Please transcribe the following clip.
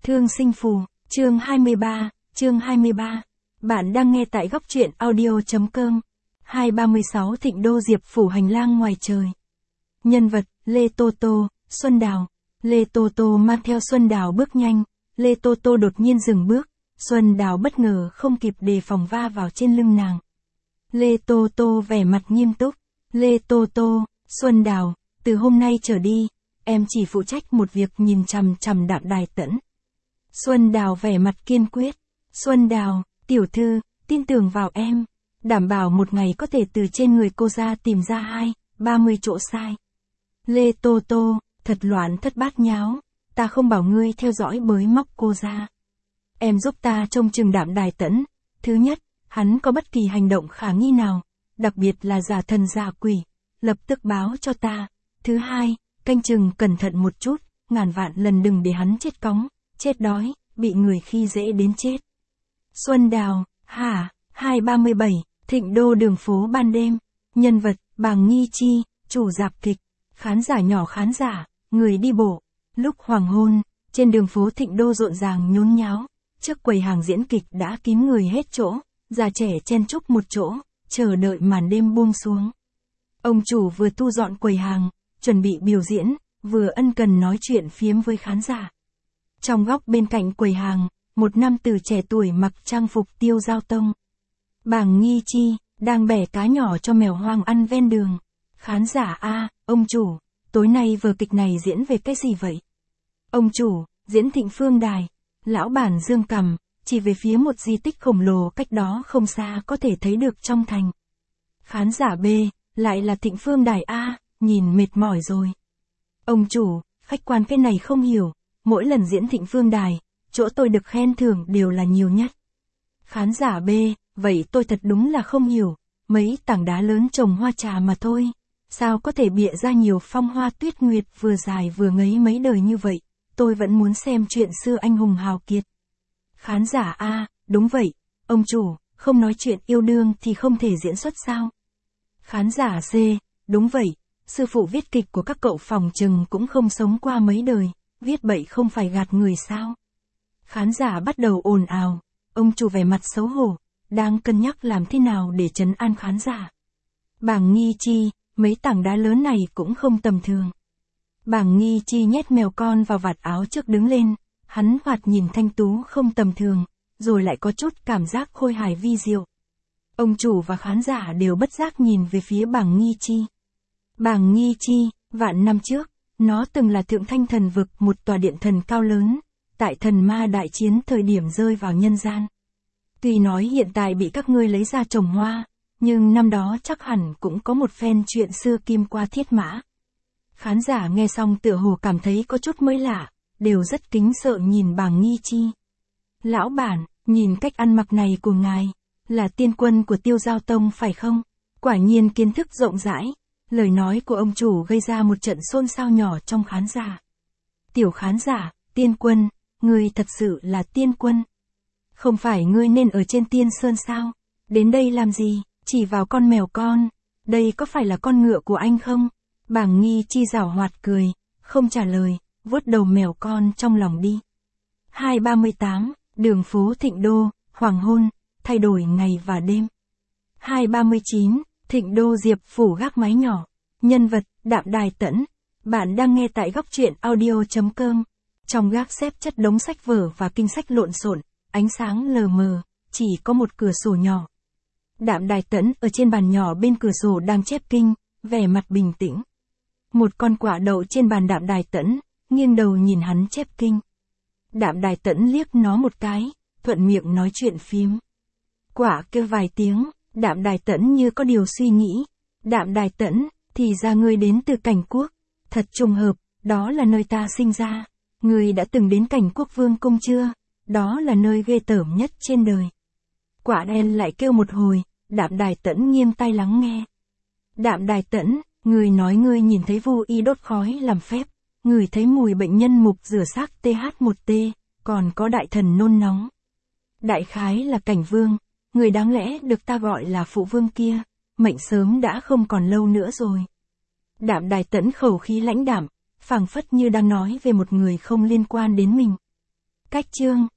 Thương sinh phù, chương 23. Bạn đang nghe tại góc truyện audio.com. 236 Thịnh Đô Diệp Phủ hành lang ngoài trời. Nhân vật, Lê Tô Tô, Xuân Đào. Lê Tô Tô mang theo Xuân Đào bước nhanh. Lê Tô Tô đột nhiên dừng bước. Xuân Đào bất ngờ không kịp đề phòng va vào trên lưng nàng. Lê Tô Tô vẻ mặt nghiêm túc. Lê Tô Tô, Xuân Đào, từ hôm nay trở đi, em chỉ phụ trách một việc nhìn chằm chằm Đạm Đài Tẫn. Xuân Đào vẻ mặt kiên quyết. Xuân Đào, tiểu thư, tin tưởng vào em. Đảm bảo một ngày có thể từ trên người cô ra tìm ra 20-30 chỗ sai. Lê Tô Tô, thật loạn thất bát nháo. Ta không bảo ngươi theo dõi bới móc cô ra. Em giúp ta trông chừng Đạm Đài Tẫn. Thứ nhất, hắn có bất kỳ hành động khả nghi nào, đặc biệt là giả thần giả quỷ, lập tức báo cho ta. Thứ hai, canh chừng cẩn thận một chút, ngàn vạn lần đừng để hắn chết cóng, chết đói, bị người khi dễ đến chết. Xuân Đào, hả? 237, Thịnh Đô đường phố ban đêm. Nhân vật, Bàng Nghi Chi, chủ rạp kịch. Khán giả nhỏ khán giả, người đi bộ. Lúc hoàng hôn, trên đường phố Thịnh Đô rộn ràng nhốn nháo. Trước quầy hàng diễn kịch đã kín người hết chỗ, già trẻ chen chúc một chỗ, chờ đợi màn đêm buông xuống. Ông chủ vừa thu dọn quầy hàng, chuẩn bị biểu diễn, vừa ân cần nói chuyện phiếm với khán giả. Trong góc bên cạnh quầy hàng, một nam tử trẻ tuổi mặc trang phục Tiêu Giao Tông. Bàng Nghi Chi, đang bẻ cá nhỏ cho mèo hoang ăn ven đường. Khán giả a, ông chủ, tối nay vở kịch này diễn về cái gì vậy? Ông chủ, diễn Thịnh Phương Đài. Lão bản dương cằm, chỉ về phía một di tích khổng lồ cách đó không xa có thể thấy được trong thành. Khán giả B, lại là Thịnh Phương Đài a, nhìn mệt mỏi rồi. Ông chủ, khách quan cái này không hiểu, mỗi lần diễn Thịnh Phương Đài, chỗ tôi được khen thưởng đều là nhiều nhất. Khán giả B, vậy tôi thật đúng là không hiểu, mấy tảng đá lớn trồng hoa trà mà thôi, sao có thể bịa ra nhiều phong hoa tuyết nguyệt vừa dài vừa ngấy mấy đời như vậy, tôi vẫn muốn xem chuyện xưa anh hùng hào kiệt. Khán giả A, đúng vậy, ông chủ, không nói chuyện yêu đương thì không thể diễn xuất sao? Khán giả C, đúng vậy, sư phụ viết kịch của các cậu phòng chừng cũng không sống qua mấy đời, viết bậy không phải gạt người sao? Khán giả bắt đầu ồn ào, ông chủ vẻ mặt xấu hổ, đang cân nhắc làm thế nào để trấn an khán giả. Bàng Nghi Chi, mấy tảng đá lớn này cũng không tầm thường. Bàng Nghi Chi nhét mèo con vào vạt áo trước đứng lên, hắn thoạt nhìn thanh tú không tầm thường, rồi lại có chút cảm giác khôi hài vi diệu. Ông chủ và khán giả đều bất giác nhìn về phía Bàng Nghi Chi. Bàng Nghi Chi, vạn năm trước, nó từng là Thượng Thanh Thần Vực, một tòa điện thần cao lớn, tại thần ma đại chiến thời điểm rơi vào nhân gian. Tuy nói hiện tại bị các ngươi lấy ra trồng hoa, nhưng năm đó chắc hẳn cũng có một phen chuyện xưa kim qua thiết mã. Khán giả nghe xong tựa hồ cảm thấy có chút mới lạ, đều rất kính sợ nhìn Bàng Nghi Chi. Lão bản, nhìn cách ăn mặc này của ngài, là tiên quân của Tiêu Giao Tông phải không? Quả nhiên kiến thức rộng rãi. Lời nói của ông chủ gây ra một trận xôn xao nhỏ trong khán giả. Tiểu khán giả, tiên quân, ngươi thật sự là tiên quân. Không phải ngươi nên ở trên tiên sơn sao? Đến đây làm gì? Chỉ vào con mèo con. Đây có phải là con ngựa của anh không? Bàng Nghi Chi giảo hoạt cười, không trả lời, vuốt đầu mèo con trong lòng đi. 238, đường phố Thịnh Đô, hoàng hôn, thay đổi ngày và đêm. 239, Thịnh Đô Diệp Phủ gác mái nhỏ. Nhân vật, Đạm Đài Tẫn. Bạn đang nghe tại góc truyện audio.com. Trong gác xếp chất đống sách vở và kinh sách lộn xộn, ánh sáng lờ mờ, chỉ có một cửa sổ nhỏ. Đạm Đài Tẫn ở trên bàn nhỏ bên cửa sổ đang chép kinh, vẻ mặt bình tĩnh. Một con quả đậu trên bàn Đạm Đài Tẫn, nghiêng đầu nhìn hắn chép kinh. Đạm Đài Tẫn liếc nó một cái, thuận miệng nói chuyện phím. Quả kêu vài tiếng, Đạm Đài Tẫn như có điều suy nghĩ. Đạm Đài Tẫn, thì ra ngươi đến từ Cảnh Quốc. Thật trùng hợp, đó là nơi ta sinh ra. Ngươi đã từng đến Cảnh Quốc Vương Cung chưa? Đó là nơi ghê tởm nhất trên đời. Quả đen lại kêu một hồi, Đạm Đài Tẫn nghiêng tai lắng nghe. Đạm Đài Tẫn, ngươi nói ngươi nhìn thấy vô y đốt khói làm phép, ngươi thấy mùi bệnh nhân mục rửa xác TH1T, còn có đại thần nôn nóng. Đại khái là Cảnh Vương, người đáng lẽ được ta gọi là phụ vương kia, mệnh sớm đã không còn lâu nữa rồi. Đạm Đài Tẫn khẩu khí lãnh đạm, phảng phất như đang nói về một người không liên quan đến mình. Cách chương